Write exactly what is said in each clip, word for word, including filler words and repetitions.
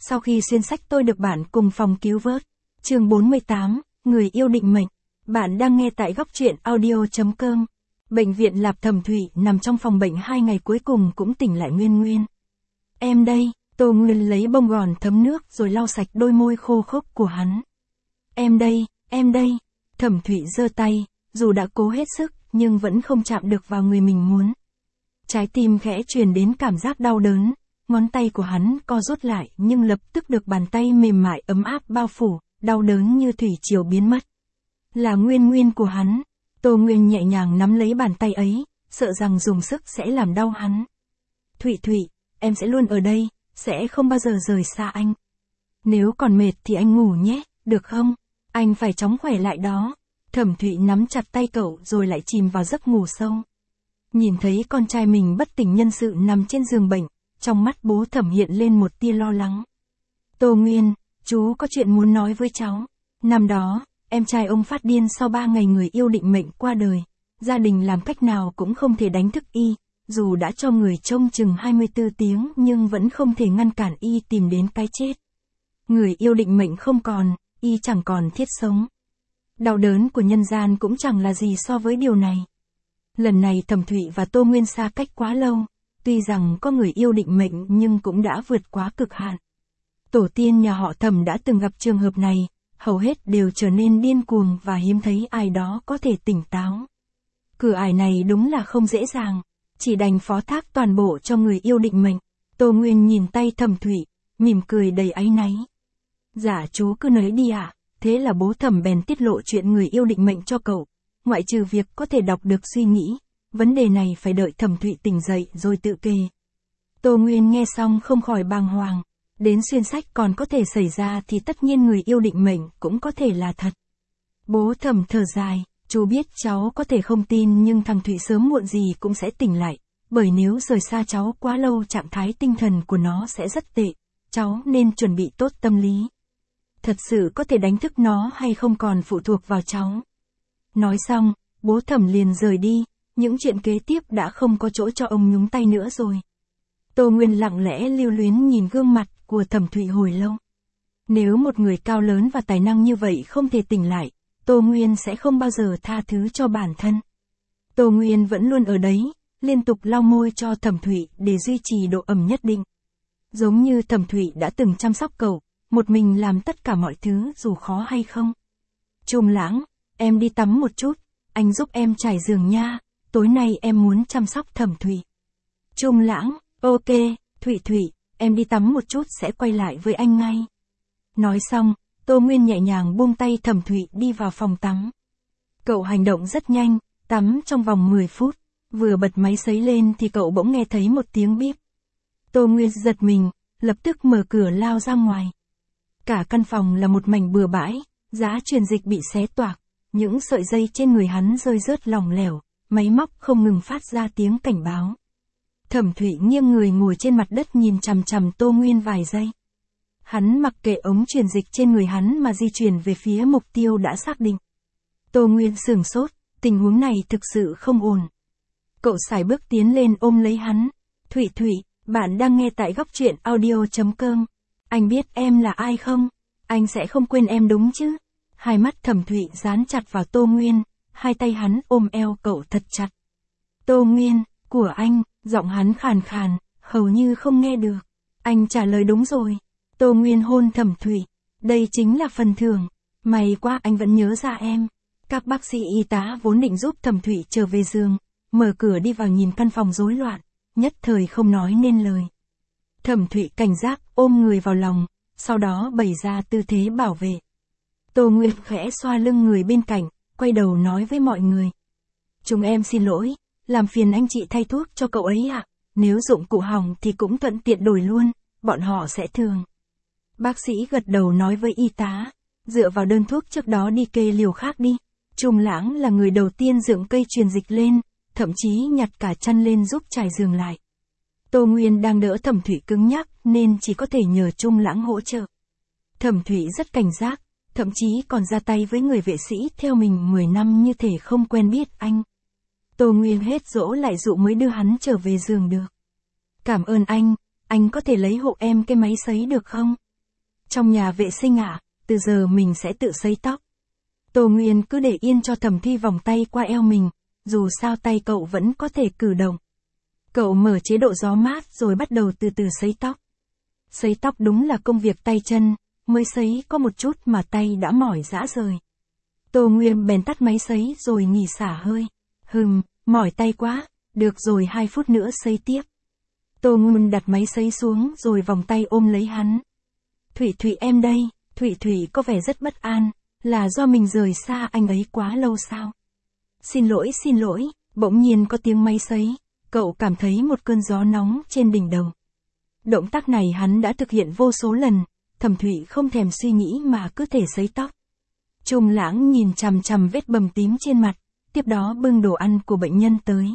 Sau khi xuyên sách tôi được bạn cùng phòng cứu vớt. Chương bốn mươi tám, người yêu định mệnh. Bạn đang nghe tại góc truyện audio chấm com. Bệnh viện Lạp Thẩm Thụy nằm trong phòng bệnh hai ngày cuối cùng cũng tỉnh lại nguyên nguyên. Em đây, Tô Nguyên lấy bông gòn thấm nước rồi lau sạch đôi môi khô khốc của hắn. Em đây, em đây. Thẩm Thụy giơ tay, dù đã cố hết sức, nhưng vẫn không chạm được vào người mình muốn. Trái tim khẽ truyền đến cảm giác đau đớn, ngón tay của hắn co rút lại nhưng lập tức được bàn tay mềm mại ấm áp bao phủ, đau đớn như thủy triều biến mất. Là Nguyên Nguyên của hắn, Tô Nguyên nhẹ nhàng nắm lấy bàn tay ấy, sợ rằng dùng sức sẽ làm đau hắn. Thụy Thụy, em sẽ luôn ở đây, sẽ không bao giờ rời xa anh. Nếu còn mệt thì anh ngủ nhé, được không? Anh phải chóng khỏe lại đó. Thẩm Thụy nắm chặt tay cậu rồi lại chìm vào giấc ngủ sâu. Nhìn thấy con trai mình bất tỉnh nhân sự nằm trên giường bệnh, trong mắt bố Thẩm hiện lên một tia lo lắng. Tô Nguyên, chú có chuyện muốn nói với cháu. Năm đó, em trai ông phát điên sau ba ngày người yêu định mệnh qua đời. Gia đình làm cách nào cũng không thể đánh thức y, dù đã cho người trông chừng hai mươi tư tiếng nhưng vẫn không thể ngăn cản y tìm đến cái chết. Người yêu định mệnh không còn, y chẳng còn thiết sống. Đau đớn của nhân gian cũng chẳng là gì so với điều này. Lần này Thẩm Thụy và Tô Nguyên xa cách quá lâu, tuy rằng có người yêu định mệnh nhưng cũng đã vượt quá cực hạn. Tổ tiên nhà họ Thẩm đã từng gặp trường hợp này, hầu hết đều trở nên điên cuồng và hiếm thấy ai đó có thể tỉnh táo. Cửa ải này đúng là không dễ dàng, chỉ đành phó thác toàn bộ cho người yêu định mệnh. Tô Nguyên nhìn tay Thẩm Thụy, mỉm cười đầy áy náy. Dạ chú cứ nói đi ạ. Thế là bố Thẩm bèn tiết lộ chuyện người yêu định mệnh cho cậu, ngoại trừ việc có thể đọc được suy nghĩ, vấn đề này phải đợi Thẩm Thụy tỉnh dậy rồi tự kê. Tô Nguyên nghe xong không khỏi bàng hoàng, đến xuyên sách còn có thể xảy ra thì tất nhiên người yêu định mệnh cũng có thể là thật. Bố Thẩm thở dài, chú biết cháu có thể không tin nhưng thằng Thụy sớm muộn gì cũng sẽ tỉnh lại, bởi nếu rời xa cháu quá lâu trạng thái tinh thần của nó sẽ rất tệ, cháu nên chuẩn bị tốt tâm lý. Thật sự có thể đánh thức nó hay không còn phụ thuộc vào cháu. Nói xong, bố Thẩm liền rời đi, những chuyện kế tiếp đã không có chỗ cho ông nhúng tay nữa rồi. Tô Nguyên lặng lẽ lưu luyến nhìn gương mặt của Thẩm Thụy hồi lâu. Nếu một người cao lớn và tài năng như vậy không thể tỉnh lại, Tô Nguyên sẽ không bao giờ tha thứ cho bản thân. Tô Nguyên vẫn luôn ở đấy, liên tục lau môi cho Thẩm Thụy để duy trì độ ẩm nhất định. Giống như Thẩm Thụy đã từng chăm sóc cậu, một mình làm tất cả mọi thứ dù khó hay không. Trùng Lãng, em đi tắm một chút, anh giúp em trải giường nha, tối nay em muốn chăm sóc Thẩm Thụy. Trùng Lãng, ok, Thụy Thụy, em đi tắm một chút sẽ quay lại với anh ngay. Nói xong, Tô Nguyên nhẹ nhàng buông tay Thẩm Thụy đi vào phòng tắm. Cậu hành động rất nhanh, tắm trong vòng mười phút, vừa bật máy sấy lên thì cậu bỗng nghe thấy một tiếng bíp. Tô Nguyên giật mình, lập tức mở cửa lao ra ngoài. Cả căn phòng là một mảnh bừa bãi, giá truyền dịch bị xé toạc, những sợi dây trên người hắn rơi rớt lỏng lẻo, máy móc không ngừng phát ra tiếng cảnh báo. Thẩm Thụy nghiêng người ngồi trên mặt đất nhìn chằm chằm Tô Nguyên vài giây. Hắn mặc kệ ống truyền dịch trên người hắn mà di chuyển về phía mục tiêu đã xác định. Tô Nguyên sửng sốt, tình huống này thực sự không ổn. Cậu sải bước tiến lên ôm lấy hắn. Thụy Thụy, bạn đang nghe tại góc truyện audio chấm com. Anh biết em là ai không? Anh sẽ không quên em đúng chứ? Hai mắt Thẩm Thụy dán chặt vào Tô Nguyên, hai tay hắn ôm eo cậu thật chặt. Tô Nguyên, của anh, giọng hắn khàn khàn, hầu như không nghe được. Anh trả lời đúng rồi. Tô Nguyên hôn Thẩm Thụy. Đây chính là phần thưởng. May quá anh vẫn nhớ ra em. Các bác sĩ y tá vốn định giúp Thẩm Thụy trở về giường, mở cửa đi vào nhìn căn phòng rối loạn, nhất thời không nói nên lời. Thẩm Thụy cảnh giác ôm người vào lòng, sau đó bày ra tư thế bảo vệ. Tô Nguyên khẽ xoa lưng người bên cạnh, quay đầu nói với mọi người. Chúng em xin lỗi, làm phiền anh chị thay thuốc cho cậu ấy ạ, nếu dụng cụ hỏng thì cũng thuận tiện đổi luôn, bọn họ sẽ thường. Bác sĩ gật đầu nói với y tá, dựa vào đơn thuốc trước đó đi kê liều khác đi. Trùng Lãng là người đầu tiên dựng cây truyền dịch lên, thậm chí nhặt cả chăn lên giúp trải giường lại. Tô Nguyên đang đỡ Thẩm Thụy cứng nhắc nên chỉ có thể nhờ Trùng Lãng hỗ trợ. Thẩm Thụy rất cảnh giác, thậm chí còn ra tay với người vệ sĩ theo mình mười năm như thể không quen biết anh. Tô Nguyên hết dỗ lại dụ mới đưa hắn trở về giường được. Cảm ơn anh, anh có thể lấy hộ em cái máy sấy được không? Trong nhà vệ sinh ạ, à, từ giờ mình sẽ tự sấy tóc. Tô Nguyên cứ để yên cho Thẩm Thi vòng tay qua eo mình, dù sao tay cậu vẫn có thể cử động. Cậu mở chế độ gió mát rồi bắt đầu từ từ sấy tóc. Sấy tóc đúng là công việc tay chân, mới sấy có một chút mà tay đã mỏi rã rời. Tô Nguyên bèn tắt máy sấy rồi nghỉ xả hơi. Hừm, mỏi tay quá, được rồi hai phút nữa sấy tiếp. Tô Nguyên đặt máy sấy xuống rồi vòng tay ôm lấy hắn. Thủy Thủy em đây, Thủy Thủy có vẻ rất bất an, là do mình rời xa anh ấy quá lâu sao? Xin lỗi xin lỗi, bỗng nhiên có tiếng máy sấy, cậu cảm thấy một cơn gió nóng trên đỉnh đầu. Động tác này hắn đã thực hiện vô số lần, Thẩm Thủy không thèm suy nghĩ mà cứ thể sấy tóc. Trung Lãng nhìn chằm chằm vết bầm tím trên mặt, tiếp đó bưng đồ ăn của bệnh nhân tới.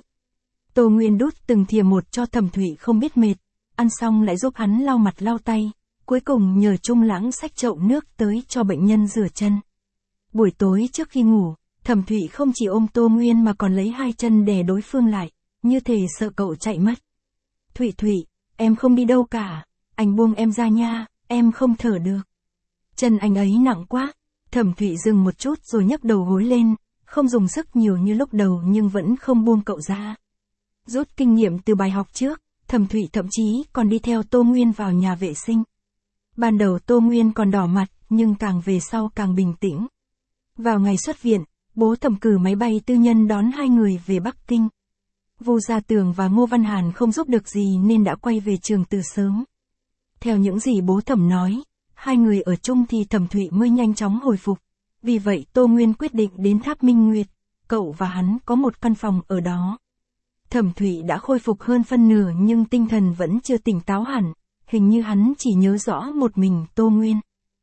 Tô Nguyên đút từng thìa một cho Thẩm Thủy không biết mệt, ăn xong lại giúp hắn lau mặt lau tay, cuối cùng nhờ Trung Lãng xách chậu nước tới cho bệnh nhân rửa chân. Buổi tối trước khi ngủ, Thẩm Thủy không chỉ ôm Tô Nguyên mà còn lấy hai chân đè đối phương lại, như thể sợ cậu chạy mất. Thủy Thủy, em không đi đâu cả, anh buông em ra nha, em không thở được. Chân anh ấy nặng quá. Thẩm Thủy dừng một chút rồi nhấc đầu gối lên, không dùng sức nhiều như lúc đầu nhưng vẫn không buông cậu ra. Rút kinh nghiệm từ bài học trước, Thẩm Thủy thậm chí còn đi theo Tô Nguyên vào nhà vệ sinh. Ban đầu Tô Nguyên còn đỏ mặt, nhưng càng về sau càng bình tĩnh. Vào ngày xuất viện, bố Thẩm cử máy bay tư nhân đón hai người về Bắc Kinh. Vu Gia Tường và Ngô Văn Hàn không giúp được gì nên đã quay về trường từ sớm. Theo những gì bố Thẩm nói, hai người ở chung thì Thẩm Thủy mới nhanh chóng hồi phục. Vì vậy Tô Nguyên quyết định đến Tháp Minh Nguyệt, cậu và hắn có một căn phòng ở đó. Thẩm Thủy đã khôi phục hơn phân nửa nhưng tinh thần vẫn chưa tỉnh táo hẳn, hình như hắn chỉ nhớ rõ một mình Tô Nguyên.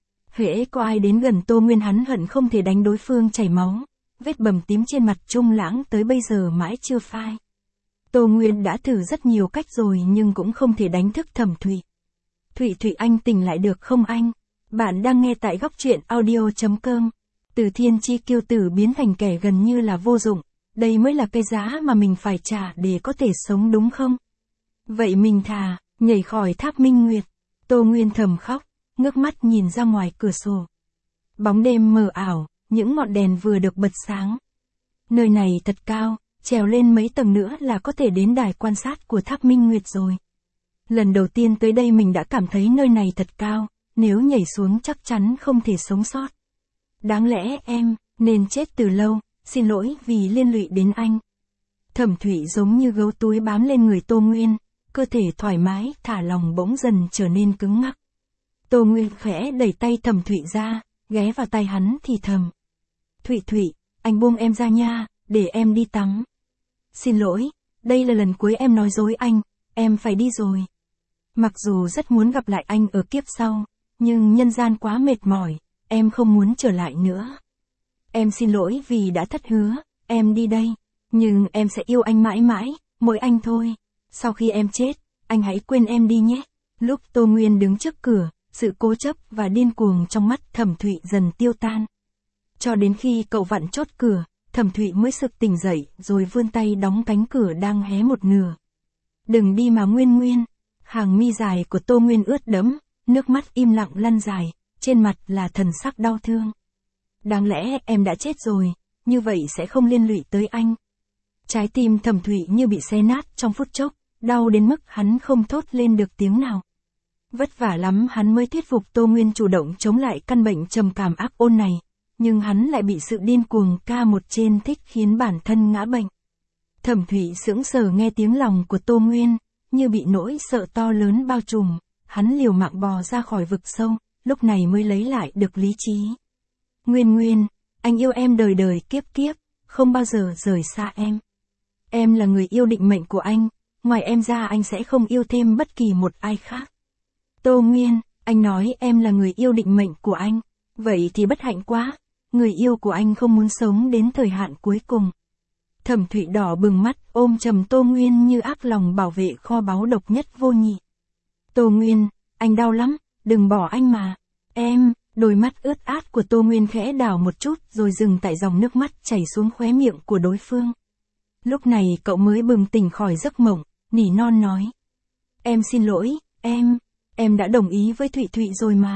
Hễ có ai đến gần Tô Nguyên hắn hận không thể đánh đối phương chảy máu, vết bầm tím trên mặt Trung Lãng tới bây giờ mãi chưa phai. Tô Nguyên đã thử rất nhiều cách rồi nhưng cũng không thể đánh thức Thẩm Thủy. Thủy Thủy anh tỉnh lại được không anh? Bạn đang nghe tại góc truyện audio chấm com. Từ thiên chi kiêu tử biến thành kẻ gần như là vô dụng, đây mới là cái giá mà mình phải trả để có thể sống đúng không? Vậy mình thà, nhảy khỏi Tháp Minh Nguyệt. Tô Nguyên thầm khóc, ngước mắt nhìn ra ngoài cửa sổ. Bóng đêm mờ ảo, những ngọn đèn vừa được bật sáng. Nơi này thật cao, trèo lên mấy tầng nữa là có thể đến đài quan sát của Tháp Minh Nguyệt rồi. Lần đầu tiên tới đây mình đã cảm thấy nơi này thật cao, nếu nhảy xuống chắc chắn không thể sống sót. Đáng lẽ em, nên chết từ lâu, xin lỗi vì liên lụy đến anh. Thẩm Thủy giống như gấu túi bám lên người Tô Nguyên, cơ thể thoải mái, thả lòng bỗng dần trở nên cứng ngắc. Tô Nguyên khẽ đẩy tay Thẩm Thủy ra, ghé vào tay hắn thì thầm. Thủy Thủy, anh buông em ra nha, để em đi tắm. Xin lỗi, đây là lần cuối em nói dối anh, em phải đi rồi. Mặc dù rất muốn gặp lại anh ở kiếp sau, nhưng nhân gian quá mệt mỏi, em không muốn trở lại nữa. Em xin lỗi vì đã thất hứa, em đi đây, nhưng em sẽ yêu anh mãi mãi, mỗi anh thôi. Sau khi em chết, anh hãy quên em đi nhé. Lúc Tô Nguyên đứng trước cửa, sự cố chấp và điên cuồng trong mắt Thẩm Thủy dần tiêu tan. Cho đến khi cậu vặn chốt cửa, Thẩm Thủy mới sực tỉnh dậy rồi vươn tay đóng cánh cửa đang hé một nửa. Đừng đi mà Nguyên Nguyên. Hàng mi dài của Tô Nguyên ướt đẫm, nước mắt im lặng lăn dài, trên mặt là thần sắc đau thương. Đáng lẽ em đã chết rồi, như vậy sẽ không liên lụy tới anh. Trái tim Thẩm Thủy như bị xé nát trong phút chốc, đau đến mức hắn không thốt lên được tiếng nào. Vất vả lắm hắn mới thuyết phục Tô Nguyên chủ động chống lại căn bệnh trầm cảm ác ôn này, nhưng hắn lại bị sự điên cuồng ca một trên thích khiến bản thân ngã bệnh. Thẩm Thủy sững sờ nghe tiếng lòng của Tô Nguyên, như bị nỗi sợ to lớn bao trùm, hắn liều mạng bò ra khỏi vực sâu, lúc này mới lấy lại được lý trí. Nguyên Nguyên, anh yêu em đời đời kiếp kiếp, không bao giờ rời xa em. Em là người yêu định mệnh của anh, ngoài em ra anh sẽ không yêu thêm bất kỳ một ai khác. Tô Nguyên, anh nói em là người yêu định mệnh của anh, vậy thì bất hạnh quá, người yêu của anh không muốn sống đến thời hạn cuối cùng. Thẩm Thủy đỏ bừng mắt, ôm chầm Tô Nguyên như ác lòng bảo vệ kho báu độc nhất vô nhị. Tô Nguyên, anh đau lắm, đừng bỏ anh mà. Em, đôi mắt ướt át của Tô Nguyên khẽ đảo một chút rồi dừng tại dòng nước mắt chảy xuống khóe miệng của đối phương. Lúc này cậu mới bừng tỉnh khỏi giấc mộng, nỉ non nói. Em xin lỗi, em, em đã đồng ý với Thủy Thủy rồi mà.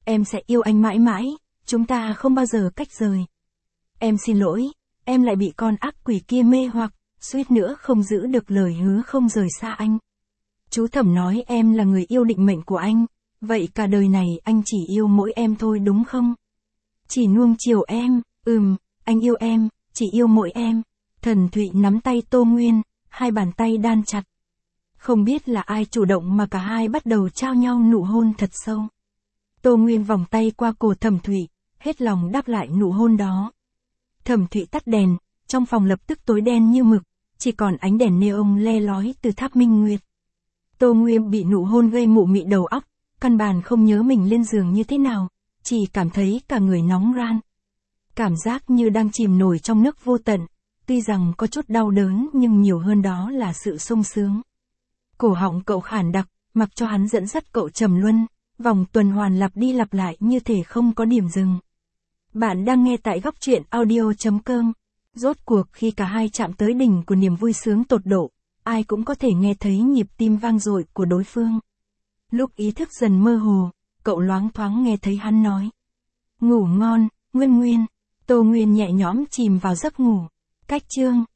Em sẽ yêu anh mãi mãi, chúng ta không bao giờ cách rời. Em xin lỗi, em lại bị con ác quỷ kia mê hoặc, suýt nữa không giữ được lời hứa không rời xa anh. Chú Thẩm nói em là người yêu định mệnh của anh, vậy cả đời này anh chỉ yêu mỗi em thôi đúng không? Chỉ nuông chiều em, ừm, anh yêu em, chỉ yêu mỗi em. Thần Thụy nắm tay Tô Nguyên, hai bàn tay đan chặt. Không biết là ai chủ động mà cả hai bắt đầu trao nhau nụ hôn thật sâu. Tô Nguyên vòng tay qua cổ Thẩm Thụy, hết lòng đáp lại nụ hôn đó. Thẩm Thụy tắt đèn, trong phòng lập tức tối đen như mực, chỉ còn ánh đèn neon le lói từ tháp Minh Nguyệt. Tô Nguyên bị nụ hôn gây mụ mị đầu óc, căn bản không nhớ mình lên giường như thế nào, chỉ cảm thấy cả người nóng ran. Cảm giác như đang chìm nổi trong nước vô tận, tuy rằng có chút đau đớn nhưng nhiều hơn đó là sự sung sướng. Cổ họng cậu khản đặc, mặc cho hắn dẫn dắt cậu trầm luân, vòng tuần hoàn lặp đi lặp lại như thể không có điểm dừng. Bạn đang nghe tại góc truyện audio chấm com. Rốt cuộc khi cả hai chạm tới đỉnh của niềm vui sướng tột độ, ai cũng có thể nghe thấy nhịp tim vang dội của đối phương. Lúc ý thức dần mơ hồ, cậu loáng thoáng nghe thấy hắn nói. Ngủ ngon, Nguyên Nguyên. Tô Nguyên nhẹ nhõm chìm vào giấc ngủ. Cách chương.